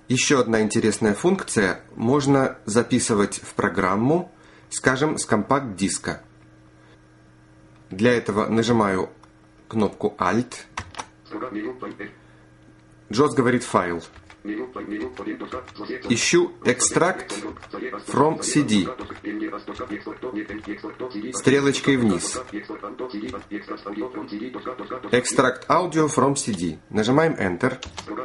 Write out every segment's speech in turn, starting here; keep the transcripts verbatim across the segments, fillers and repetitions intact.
Еще одна интересная функция. Можно записывать в программу, скажем, с компакт-диска. Для этого нажимаю кнопку Alt. Джоз говорит «Файл». Ищу «Extract from си ди» стрелочкой вниз. «Extract audio from си ди». Нажимаем Enter.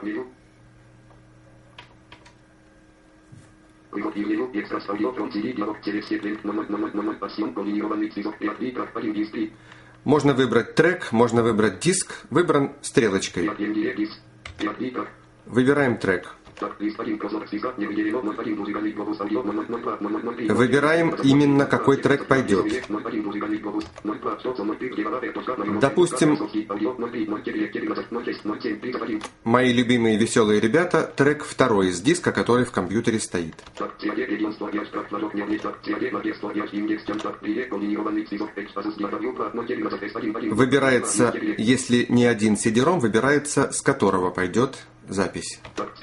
Можно выбрать трек, можно выбрать диск. Выбран стрелочкой. Выбираем трек. Выбираем именно, какой трек пойдет. Допустим, мои любимые веселые ребята, трек второй из диска, который в компьютере стоит. Выбирается, если не один си ди-ром, выбирается, с которого пойдет запись.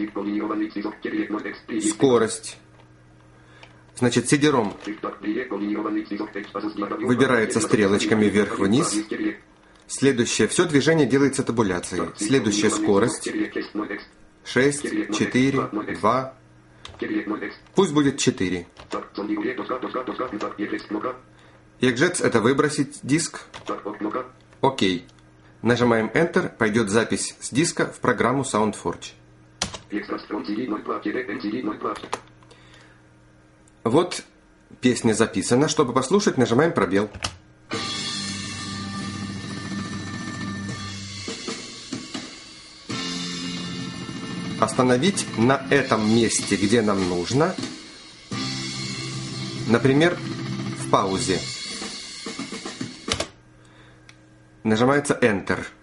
Скорость. Значит, си ди-ром выбирается стрелочками вверх-вниз. Следующее. Все движение делается табуляцией. Следующая скорость. шесть, четыре, два. Пусть будет четыре. Eject — это выбросить диск. Окей. Нажимаем Enter, пойдет запись с диска в программу SoundForge. Вот песня записана. Чтобы послушать, нажимаем пробел. Остановить на этом месте, где нам нужно. Например, в паузе. Нажимается Enter.